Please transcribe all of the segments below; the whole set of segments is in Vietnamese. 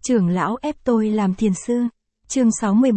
Trưởng lão ép tôi làm thiền sư. Chương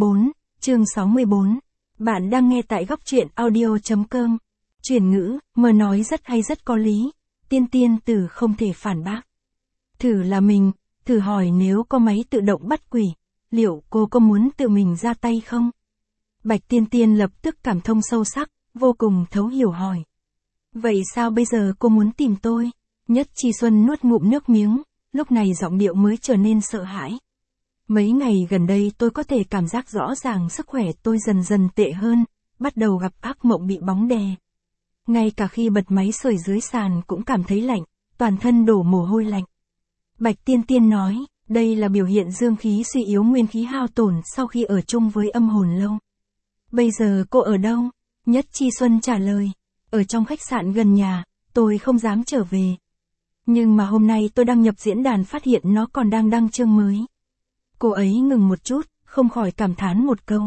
64. Bạn đang nghe tại góc truyện audio.com. Chuyển ngữ, mờ nói rất hay rất có lý. Tiên tử không thể phản bác. Thử là mình, thử hỏi nếu có máy tự động bắt quỷ, liệu cô có muốn tự mình ra tay không? Bạch Tiên lập tức cảm thông sâu sắc, vô cùng thấu hiểu hỏi. Vậy sao bây giờ cô muốn tìm tôi? Nhất Chi Xuân nuốt ngụm nước miếng, lúc này giọng điệu mới trở nên sợ hãi. Mấy ngày gần đây tôi có thể cảm giác rõ ràng sức khỏe tôi dần dần tệ hơn, bắt đầu gặp ác mộng bị bóng đè. Ngay cả khi bật máy sưởi dưới sàn cũng cảm thấy lạnh, toàn thân đổ mồ hôi lạnh. Bạch Tiên nói, đây là biểu hiện dương khí suy yếu, nguyên khí hao tổn sau khi ở chung với âm hồn lâu. Bây giờ cô ở đâu? Nhất Chi Xuân trả lời, ở trong khách sạn gần nhà, tôi không dám trở về. Nhưng mà hôm nay tôi đăng nhập diễn đàn phát hiện nó còn đang đăng chương mới. Cô ấy ngừng một chút, không khỏi cảm thán một câu.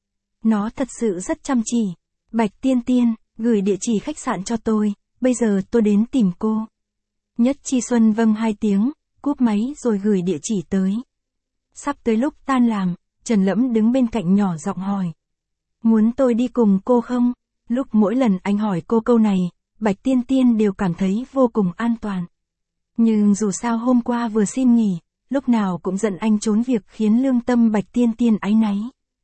Nó thật sự rất chăm chỉ. Bạch Tiên, gửi địa chỉ khách sạn cho tôi, bây giờ tôi đến tìm cô. Nhất Chi Xuân vâng 2 tiếng, cúp máy rồi gửi địa chỉ tới. Sắp tới lúc tan làm, Trần Lẫm đứng bên cạnh nhỏ giọng hỏi. Muốn tôi đi cùng cô không? Lúc mỗi lần anh hỏi cô câu này, Bạch Tiên đều cảm thấy vô cùng an toàn. Nhưng dù sao hôm qua vừa xin nghỉ, lúc nào cũng giận anh trốn việc khiến lương tâm Bạch Tiên áy náy.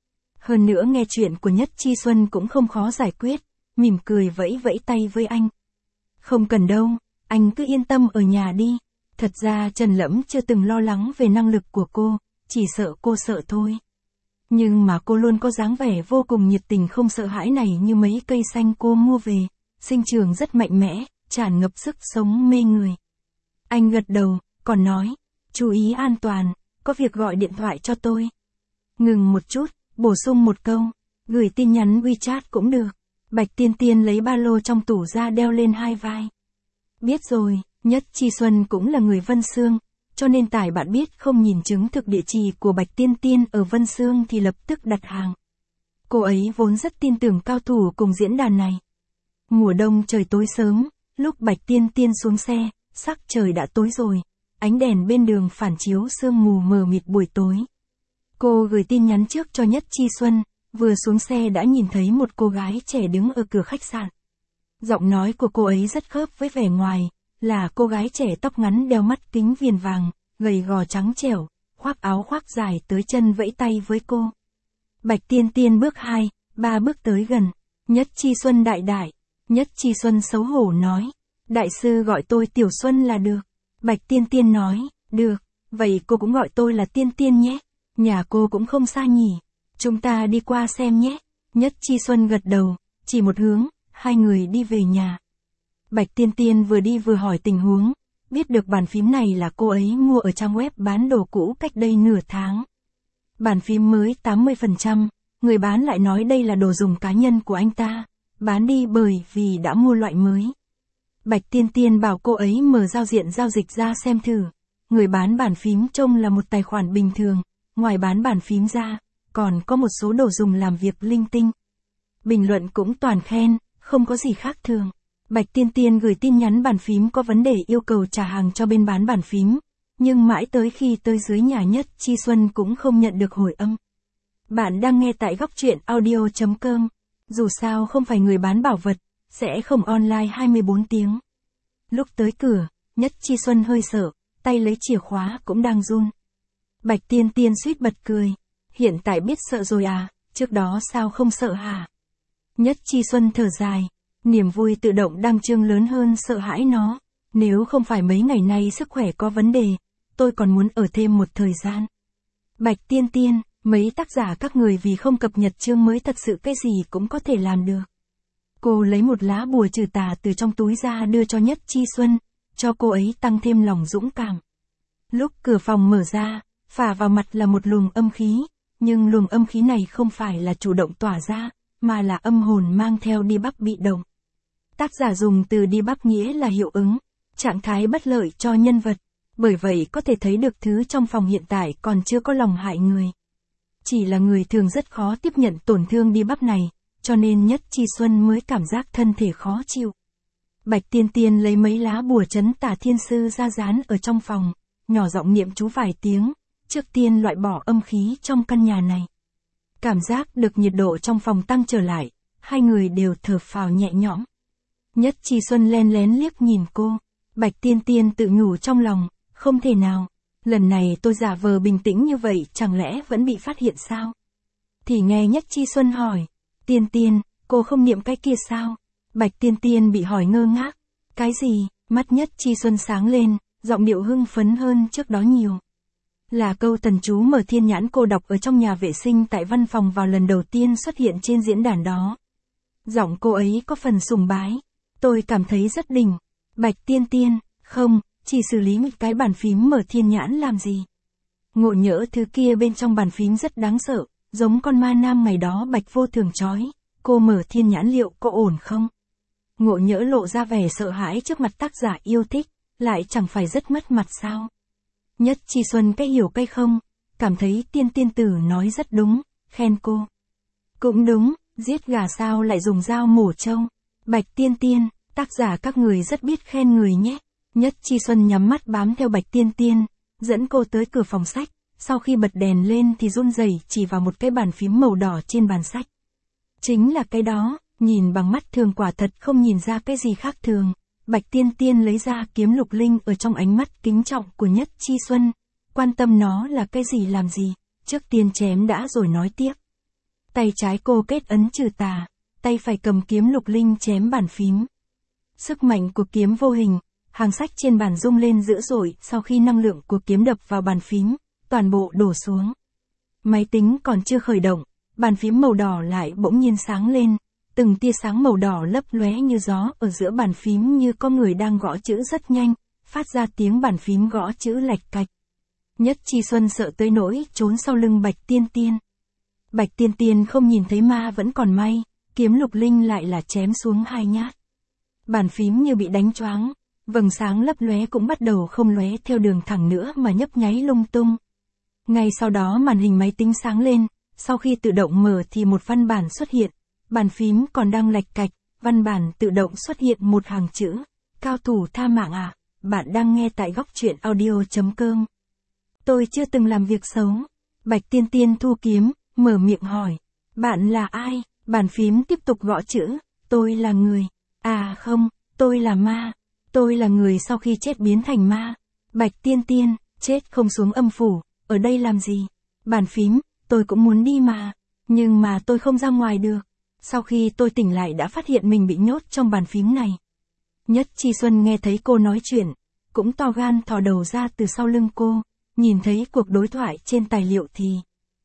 Hơn nữa nghe chuyện của Nhất Chi Xuân cũng không khó giải quyết, mỉm cười vẫy tay với anh. Không cần đâu, anh cứ yên tâm ở nhà đi. Thật ra Trần Lẫm chưa từng lo lắng về năng lực của cô, chỉ sợ cô sợ thôi. Nhưng mà cô luôn có dáng vẻ vô cùng nhiệt tình không sợ hãi này như mấy cây xanh cô mua về, sinh trưởng rất mạnh mẽ, tràn ngập sức sống mê người. Anh gật đầu, còn nói, chú ý an toàn, có việc gọi điện thoại cho tôi. Ngừng một chút, bổ sung một câu, gửi tin nhắn WeChat cũng được. Bạch Tiên lấy ba lô trong tủ ra đeo lên hai vai. Biết rồi, Nhất Chi Xuân cũng là người Vân Xương, cho nên tại bạn biết không nhìn chứng thực địa chỉ của Bạch Tiên ở Vân Xương thì lập tức đặt hàng. Cô ấy vốn rất tin tưởng cao thủ cùng diễn đàn này. Mùa đông trời tối sớm, lúc Bạch Tiên xuống xe, sắc trời đã tối rồi, ánh đèn bên đường phản chiếu sương mù mờ mịt buổi tối. Cô gửi tin nhắn trước cho Nhất Chi Xuân, vừa xuống xe đã nhìn thấy một cô gái trẻ đứng ở cửa khách sạn. Giọng nói của cô ấy rất khớp với vẻ ngoài, là cô gái trẻ tóc ngắn đeo mắt kính viền vàng, gầy gò trắng trẻo, khoác áo khoác dài tới chân vẫy tay với cô. Bạch Tiên bước 2, 3 bước tới gần. Nhất Chi Xuân đại. Nhất Chi Xuân xấu hổ nói. Đại sư gọi tôi Tiểu Xuân là được. Bạch Tiên nói, được, vậy cô cũng gọi tôi là Tiên nhé. Nhà cô cũng không xa nhỉ. Chúng ta đi qua xem nhé. Nhất Chi Xuân gật đầu, chỉ một hướng, hai người đi về nhà. Bạch Tiên vừa đi vừa hỏi tình huống, biết được bàn phím này là cô ấy mua ở trang web bán đồ cũ cách đây nửa tháng. Bàn phím mới 80%, người bán lại nói đây là đồ dùng cá nhân của anh ta, bán đi bởi vì đã mua loại mới. Bạch Tiên bảo cô ấy mở giao diện giao dịch ra xem thử. Người bán bàn phím trông là một tài khoản bình thường, ngoài bán bàn phím ra, còn có một số đồ dùng làm việc linh tinh. Bình luận cũng toàn khen, không có gì khác thường. Bạch Tiên gửi tin nhắn bàn phím có vấn đề yêu cầu trả hàng cho bên bán bàn phím, nhưng mãi tới khi tới dưới nhà Nhất Chi Xuân cũng không nhận được hồi âm. Bạn đang nghe tại góc truyện audio.com. Dù sao không phải người bán bảo vật, sẽ không online 24 tiếng. Lúc tới cửa, Nhất Chi Xuân hơi sợ, tay lấy chìa khóa cũng đang run. Bạch Tiên suýt bật cười. Hiện tại biết sợ rồi à, trước đó sao không sợ hả? Nhất Chi Xuân thở dài. Niềm vui tự động đăng trương lớn hơn sợ hãi nó. Nếu không phải mấy ngày nay sức khỏe có vấn đề, tôi còn muốn ở thêm một thời gian. Bạch Tiên, mấy tác giả các người vì không cập nhật chương mới thật sự cái gì cũng có thể làm được. Cô lấy một lá bùa trừ tà từ trong túi ra đưa cho Nhất Chi Xuân, cho cô ấy tăng thêm lòng dũng cảm. Lúc cửa phòng mở ra, phả vào mặt là một luồng âm khí, nhưng luồng âm khí này không phải là chủ động tỏa ra, mà là âm hồn mang theo debuff bị động. Tác giả dùng từ debuff nghĩa là hiệu ứng, trạng thái bất lợi cho nhân vật, bởi vậy có thể thấy được thứ trong phòng hiện tại còn chưa có lòng hại người. Chỉ là người thường rất khó tiếp nhận tổn thương debuff này, cho nên Nhất Chi Xuân mới cảm giác thân thể khó chịu. Bạch Tiên lấy mấy lá bùa trấn tà thiên sư ra dán ở trong phòng, nhỏ giọng niệm chú vài tiếng, trước tiên loại bỏ âm khí trong căn nhà này. Cảm giác được nhiệt độ trong phòng tăng trở lại, hai người đều thở phào nhẹ nhõm. Nhất Chi Xuân len lén liếc nhìn cô, Bạch Tiên Tiên tự nhủ trong lòng, không thể nào, lần này tôi giả vờ bình tĩnh như vậy chẳng lẽ vẫn bị phát hiện sao? Thì nghe Nhất Chi Xuân hỏi, Tiên Tiên, cô không niệm cái kia sao? Bạch Tiên Tiên bị hỏi ngơ ngác, cái gì? Mắt Nhất Chi Xuân sáng lên, giọng điệu hưng phấn hơn trước đó nhiều. Là câu thần chú Mở Thiên Nhãn cô đọc ở trong nhà vệ sinh tại văn phòng vào lần đầu tiên xuất hiện trên diễn đàn đó. Giọng cô ấy có phần sùng bái. Tôi cảm thấy rất đỉnh. Bạch Tiên Tiên, không, chỉ xử lý một cái bàn phím Mở Thiên Nhãn làm gì. Ngộ nhỡ thứ kia bên trong bàn phím rất đáng sợ, giống con ma nam ngày đó Bạch Vô Thường chói. Cô Mở Thiên Nhãn liệu có ổn không? Ngộ nhỡ lộ ra vẻ sợ hãi trước mặt tác giả yêu thích, lại chẳng phải rất mất mặt sao? Nhất Chi Xuân cái hiểu cái không, cảm thấy Tiên Tiên tử nói rất đúng, khen cô. Cũng đúng, giết gà sao lại dùng dao mổ trâu. Bạch Tiên Tiên, tác giả các người rất biết khen người nhé. Nhất Chi Xuân nhắm mắt bám theo Bạch Tiên Tiên, dẫn cô tới cửa phòng sách, sau khi bật đèn lên thì run rẩy chỉ vào một cái bàn phím màu đỏ trên bàn sách. Chính là cái đó, nhìn bằng mắt thường quả thật không nhìn ra cái gì khác thường. Bạch Tiên Tiên lấy ra kiếm lục linh ở trong ánh mắt kính trọng của Nhất Chi Xuân, quan tâm nó là cái gì làm gì, trước tiên chém đã rồi nói tiếp. Tay trái cô kết ấn trừ tà, tay phải cầm kiếm lục linh chém bàn phím. Sức mạnh của kiếm vô hình, hàng sách trên bàn rung lên dữ dội sau khi năng lượng của kiếm đập vào bàn phím, toàn bộ đổ xuống. Máy tính còn chưa khởi động, bàn phím màu đỏ lại bỗng nhiên sáng lên. Từng tia sáng màu đỏ lấp lóe như gió ở giữa bàn phím như có người đang gõ chữ rất nhanh, phát ra tiếng bàn phím gõ chữ lạch cạch. Nhất Chi Xuân sợ tới nỗi trốn sau lưng Bạch Tiên Tiên. Bạch Tiên Tiên không nhìn thấy ma vẫn còn may, kiếm lục linh lại là chém xuống 2 nhát. Bàn phím như bị đánh choáng, vầng sáng lấp lóe cũng bắt đầu không lóe theo đường thẳng nữa mà nhấp nháy lung tung. Ngay sau đó màn hình máy tính sáng lên, sau khi tự động mở thì một văn bản xuất hiện. Bàn phím còn đang lạch cạch, văn bản tự động xuất hiện một hàng chữ. Cao thủ tha mạng à, bạn đang nghe tại góc truyện audio.com. Tôi chưa từng làm việc xấu. Bạch Tiên Tiên thu kiếm, mở miệng hỏi. Bạn là ai? Bàn phím tiếp tục gõ chữ. Tôi là người. À không, tôi là ma. Tôi là người sau khi chết biến thành ma. Bạch Tiên Tiên, chết không xuống âm phủ, ở đây làm gì? Bàn phím, tôi cũng muốn đi mà. Nhưng mà tôi không ra ngoài được. Sau khi tôi tỉnh lại đã phát hiện mình bị nhốt trong bàn phím này. Nhất Chi Xuân nghe thấy cô nói chuyện, cũng to gan thò đầu ra từ sau lưng cô, nhìn thấy cuộc đối thoại trên tài liệu thì...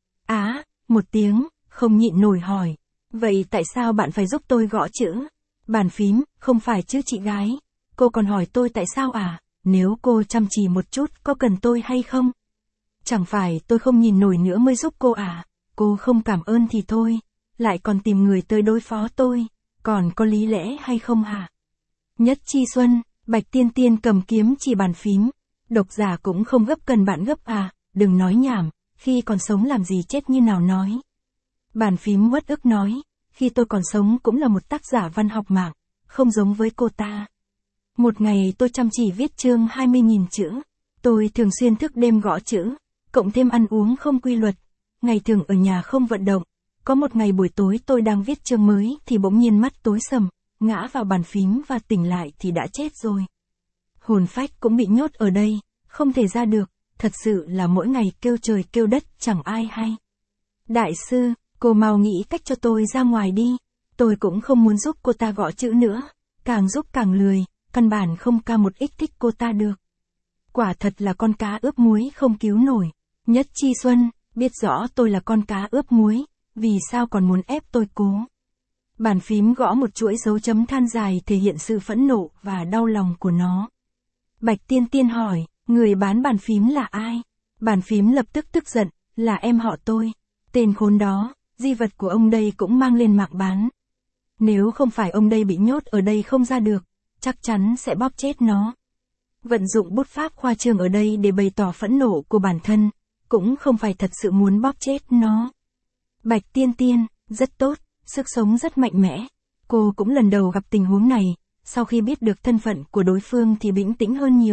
một tiếng, không nhịn nổi hỏi. Vậy tại sao bạn phải giúp tôi gõ chữ? Bàn phím, không phải chứ chị gái. Cô còn hỏi tôi tại sao à? Nếu cô chăm chỉ một chút có cần tôi hay không? Chẳng phải tôi không nhìn nổi nữa mới giúp cô à? Cô không cảm ơn thì thôi. Lại còn tìm người tới đối phó tôi, còn có lý lẽ hay không hả? Nhất Chi Xuân, Bạch Tiên Tiên cầm kiếm chỉ bàn phím. Độc giả cũng không gấp cần bạn gấp à, đừng nói nhảm, khi còn sống làm gì chết như nào nói. Bàn phím uất ức nói, khi tôi còn sống cũng là một tác giả văn học mạng, không giống với cô ta. Một ngày tôi chăm chỉ viết chương 20.000 chữ, tôi thường xuyên thức đêm gõ chữ, cộng thêm ăn uống không quy luật, ngày thường ở nhà không vận động. Có một ngày buổi tối tôi đang viết chương mới thì bỗng nhiên mắt tối sầm, ngã vào bàn phím và tỉnh lại thì đã chết rồi. Hồn phách cũng bị nhốt ở đây, không thể ra được, thật sự là mỗi ngày kêu trời kêu đất chẳng ai hay. Đại sư, cô mau nghĩ cách cho tôi ra ngoài đi, tôi cũng không muốn giúp cô ta gõ chữ nữa, càng giúp càng lười, căn bản không ca một ích thích cô ta được. Quả thật là con cá ướp muối không cứu nổi. Nhất Chi Xuân, biết rõ tôi là con cá ướp muối. Vì sao còn muốn ép tôi cố? Bàn phím gõ một chuỗi dấu chấm than dài thể hiện sự phẫn nộ và đau lòng của nó. Bạch Tiên Tiên hỏi, người bán bàn phím là ai? Bàn phím lập tức tức giận, là em họ tôi. Tên khốn đó, di vật của ông đây cũng mang lên mạng bán. Nếu không phải ông đây bị nhốt ở đây không ra được, chắc chắn sẽ bóp chết nó. Vận dụng bút pháp khoa trương ở đây để bày tỏ phẫn nộ của bản thân, cũng không phải thật sự muốn bóp chết nó. Bạch Tiên Tiên, rất tốt, sức sống rất mạnh mẽ. Cô cũng lần đầu gặp tình huống này, sau khi biết được thân phận của đối phương thì bình tĩnh hơn nhiều.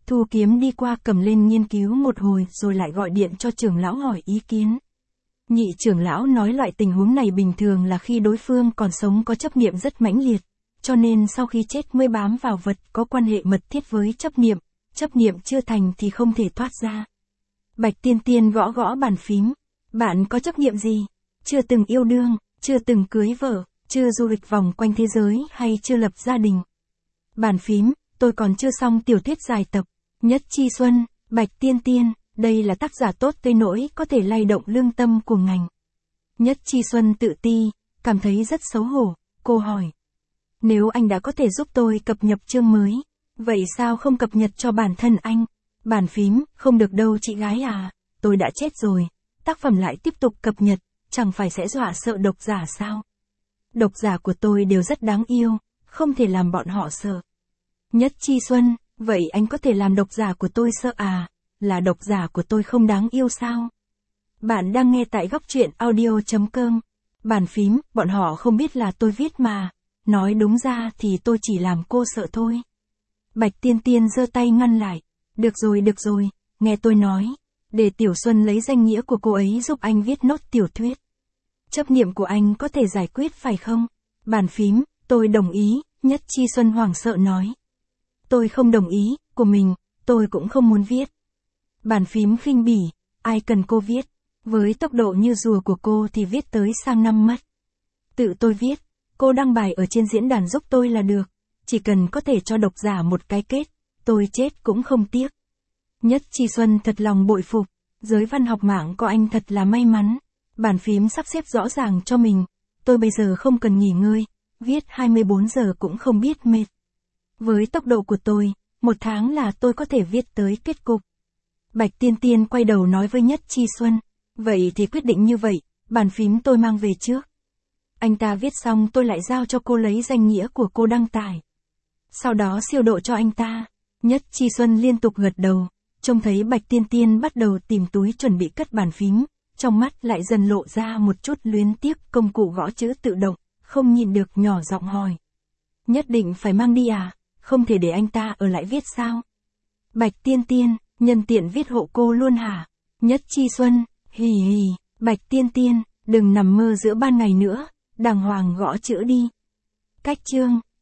Thu Kiếm đi qua cầm lên nghiên cứu một hồi rồi lại gọi điện cho trưởng lão hỏi ý kiến. Nhị trưởng lão nói loại tình huống này bình thường là khi đối phương còn sống có chấp niệm rất mãnh liệt, cho nên sau khi chết mới bám vào vật có quan hệ mật thiết với chấp niệm chưa thành thì không thể thoát ra. Bạch Tiên Tiên gõ gõ bàn phím, bạn có chấp niệm gì? Chưa từng yêu đương, chưa từng cưới vợ, chưa du lịch vòng quanh thế giới hay chưa lập gia đình. Bàn phím, tôi còn chưa xong tiểu thuyết dài tập. Nhất Chi Xuân, Bạch Tiên Tiên, đây là tác giả tốt tới nỗi có thể lay động lương tâm của ngành. Nhất Chi Xuân tự ti, cảm thấy rất xấu hổ, cô hỏi. Nếu anh đã có thể giúp tôi cập nhật chương mới, vậy sao không cập nhật cho bản thân anh? Bàn phím, không được đâu chị gái à, tôi đã chết rồi, tác phẩm lại tiếp tục cập nhật, chẳng phải sẽ dọa sợ độc giả sao? Độc giả của tôi đều rất đáng yêu, không thể làm bọn họ sợ. Nhất Chi Xuân, vậy anh có thể làm độc giả của tôi sợ à? Là độc giả của tôi không đáng yêu sao? Bạn đang nghe tại góc truyện audio.com. Bàn phím, bọn họ không biết là tôi viết mà. Nói đúng ra thì tôi chỉ làm cô sợ thôi. Bạch Tiên Tiên giơ tay ngăn lại. Được rồi, nghe tôi nói. Để Tiểu Xuân lấy danh nghĩa của cô ấy giúp anh viết nốt tiểu thuyết. Chấp niệm của anh có thể giải quyết phải không? Bàn phím, tôi đồng ý, Nhất Chi Xuân hoảng sợ nói. Tôi không đồng ý, của mình, tôi cũng không muốn viết. Bàn phím khinh bỉ, ai cần cô viết, với tốc độ như rùa của cô thì viết tới sang năm mất. Tự tôi viết, cô đăng bài ở trên diễn đàn giúp tôi là được, chỉ cần có thể cho độc giả một cái kết, tôi chết cũng không tiếc. Nhất Chi Xuân thật lòng bội phục, giới văn học mạng có anh thật là may mắn. Bàn phím sắp xếp rõ ràng cho mình, tôi bây giờ không cần nghỉ ngơi, viết 24 giờ cũng không biết mệt. Với tốc độ của tôi, 1 tháng là tôi có thể viết tới kết cục. Bạch Tiên Tiên quay đầu nói với Nhất Chi Xuân, vậy thì quyết định như vậy, bàn phím tôi mang về trước. Anh ta viết xong tôi lại giao cho cô lấy danh nghĩa của cô đăng tải. Sau đó siêu độ cho anh ta. Nhất Chi Xuân liên tục gật đầu, trông thấy Bạch Tiên Tiên bắt đầu tìm túi chuẩn bị cất bàn phím, trong mắt lại dần lộ ra một chút luyến tiếc công cụ gõ chữ tự động, không nhịn được nhỏ giọng hỏi. Nhất định phải mang đi à, không thể để anh ta ở lại viết sao? Bạch Tiên Tiên, nhân tiện viết hộ cô luôn hả? Nhất Chi Xuân, hì hì, Bạch Tiên Tiên, đừng nằm mơ giữa ban ngày nữa, đàng hoàng gõ chữ đi. Cách chương